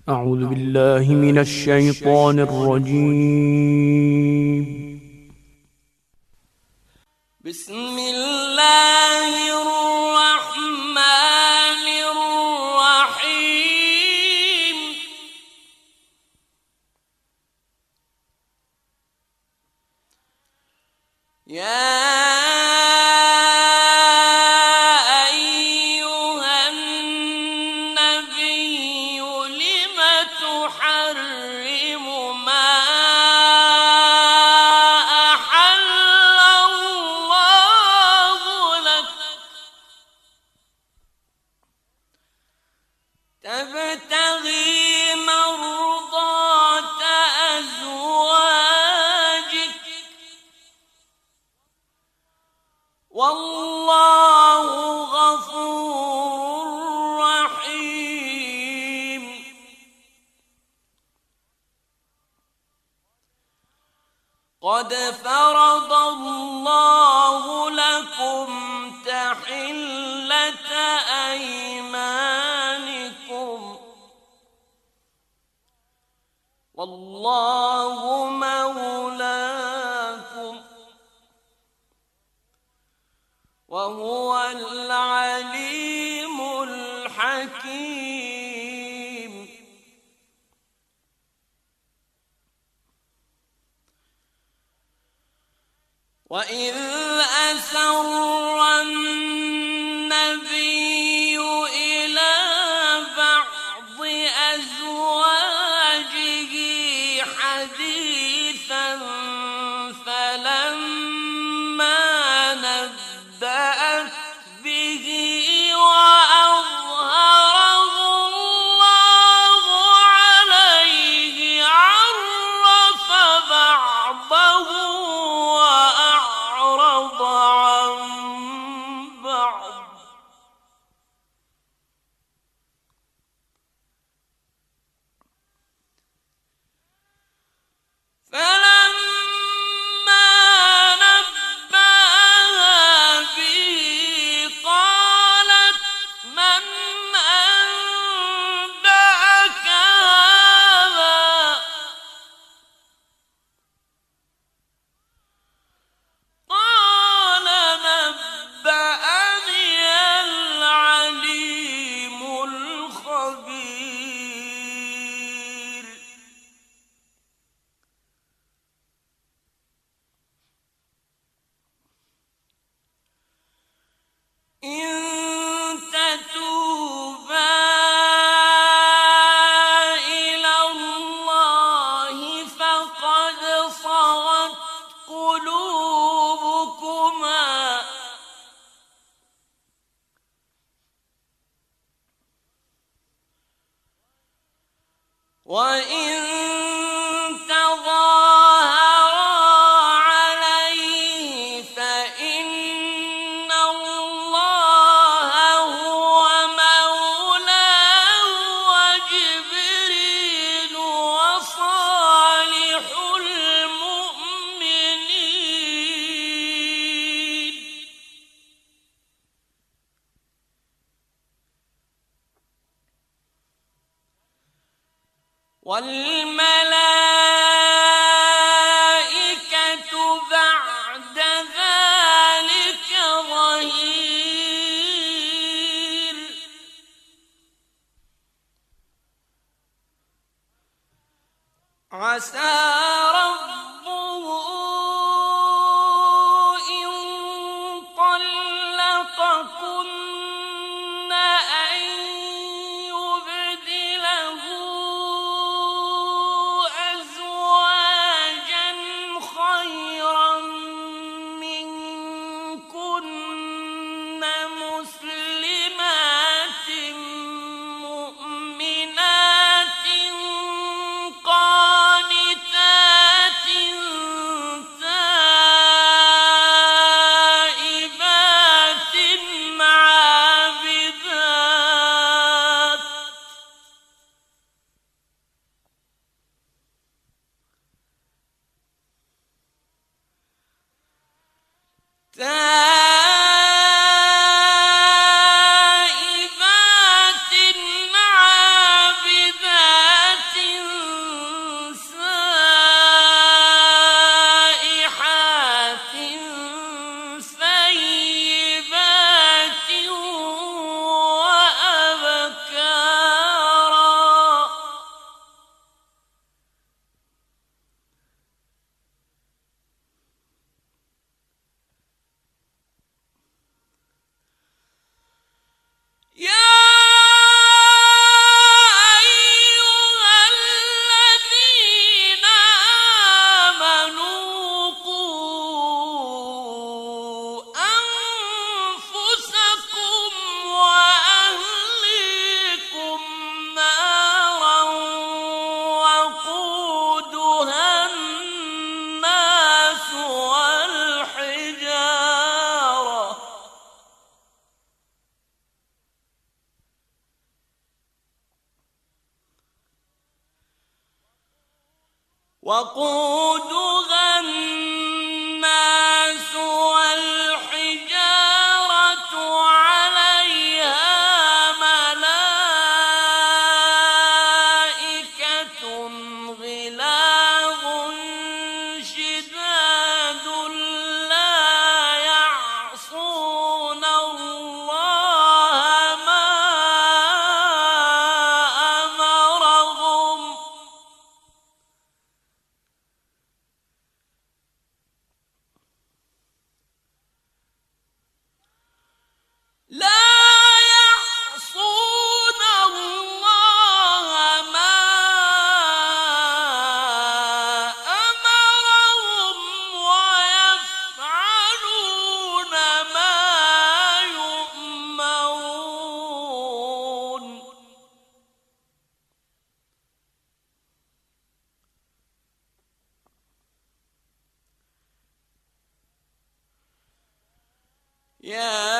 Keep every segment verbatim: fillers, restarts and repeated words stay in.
أعوذ بالله من الشيطان الرجيم. بسم الله الرحمن الرحيم. يا تبتغي مرضات أزواجك والله غفور رحيم. قد فرض الله لكم تحلة أيمانكم والله مولاكم وهو العليم الحكيم. وإذ أسر النبي إلى بعض أزواجه حديثا فلما نبأت به وأظهره الله عليه عرف بعضه وأعرض عن بعض. فلما نبأها به قالت من أنبأك هذا؟ قال نبأني العليم الخبير. إن تتوبا إلى الله فقد صغت قلوبكما وإن تظاهرا عليه فإن الله هو مولاه وجبريل وصالح المؤمنين والملائكة بعد ذلك ظهير. عسى ربه إن طلقكن أن يبدله أزواجا خيرا منكن مسلمات مؤمنات قانتات تائبات عابدات تائبات عابدات وقودها الناس والحجارة عليها ملائكة غلاظ شداد لا يعصون الله ما أمرهم لا يعصون الله ما أمرهم ويفعلون ما يؤمرون يا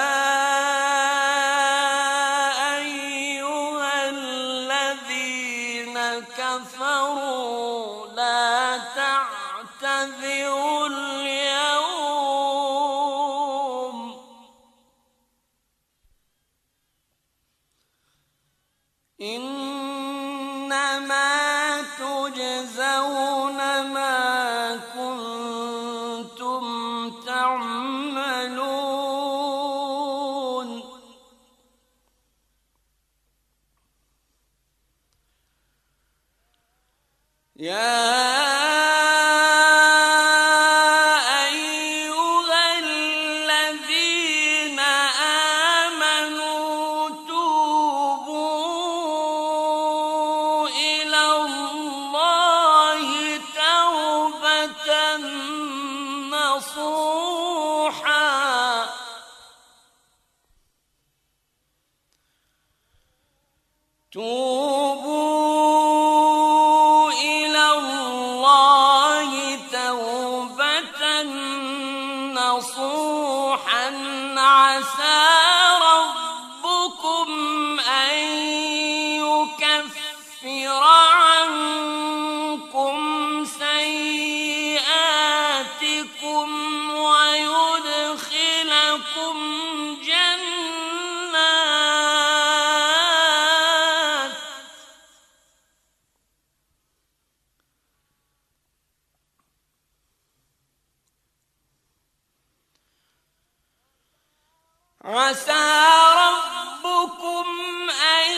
أيها الذين كفروا لا تعتذروا اليوم إنما تجزون ما كنتم تعملون يا أيها الذين آمنوا توبوا إلى الله توبة نصوحا توبوا إلى الله توبة نصوحا عسى ربكم أن يكفر عنكم سيئاتكم ويدخلكم جنات عسى ربكم أن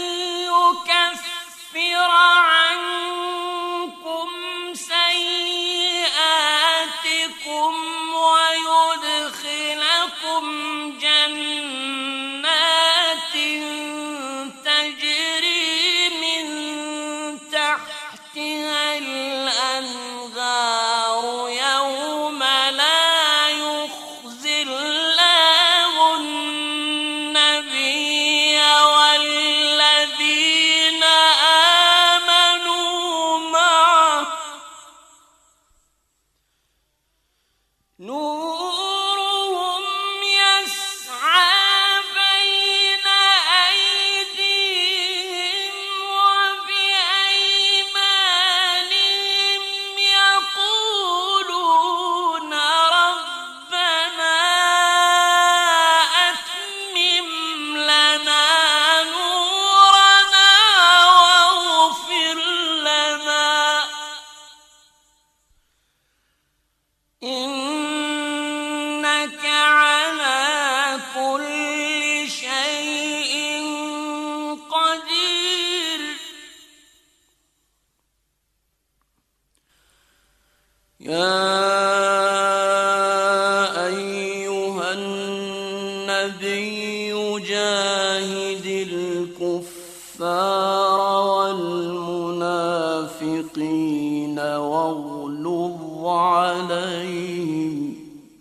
يكفر عنكم سيئاتكم ويدخلكم جنات تجري من تحتها الأنهار يوم لا يخزي الله النبي والذين آمنوا معه نورهم يسعى بين أيديهم وبأيمانهم يقولون ربنا أتمم لنا نورنا واغفر لنا إنك على كل شيء قدير يا أيها النبي جاهد الكفار والمنافقين واغلظ عليهم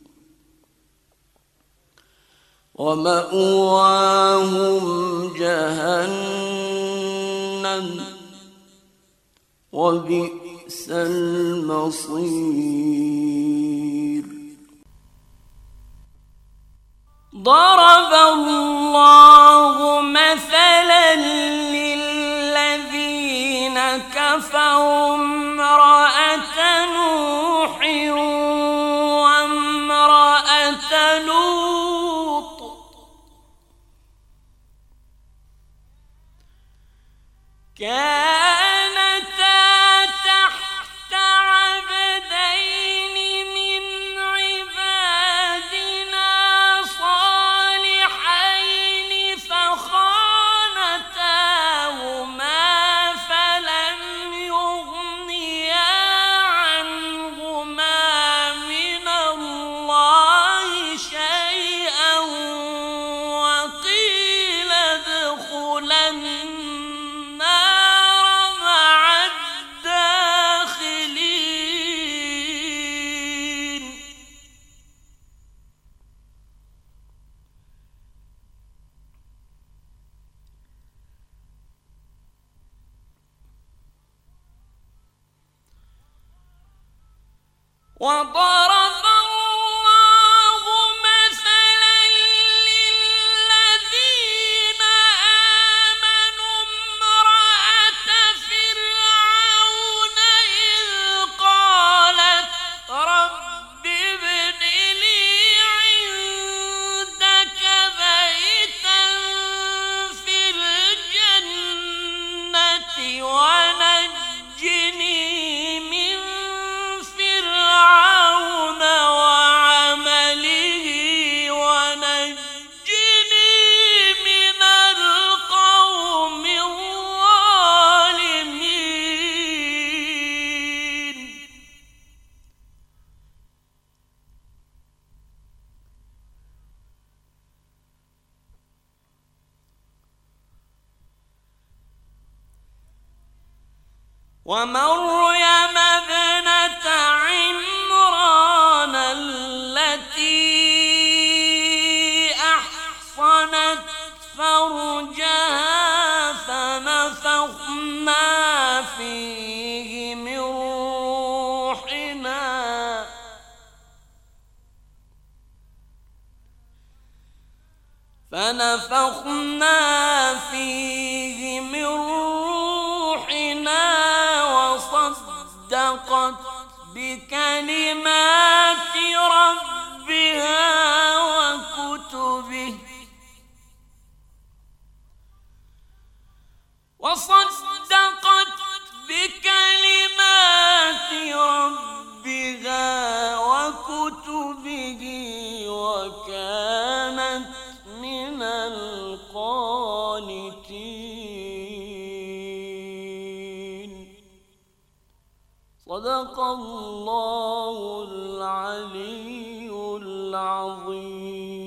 ومأواهم جهنم وبئس المصير ضرب الله مثلا للذين كفروا امرأة نوح وامرأة لوط كانتا تحت عبدين من عبادنا صالحين فخانتاهما فلم يغنيا عنهما من الله شيئا وقيل ادخلا النار مع الداخلين. وضرب الله مثلا للذين آمنوا امرأة فرعون إذ قالت رب ابن لي عندك بيتا في الجنة ونجني من فرعون وعمله ونجني من القوم الظالمين. ومريم ابنة عمران التي أحصنت فرجها فنفخنا فيه من روحنا فنفخنا فيه من روحنا وصدقت بكلمات ربها وكتبه وصدقت بكلمات ربها وكتبه وكانت من القانتين. صدق الله العلي العظيم.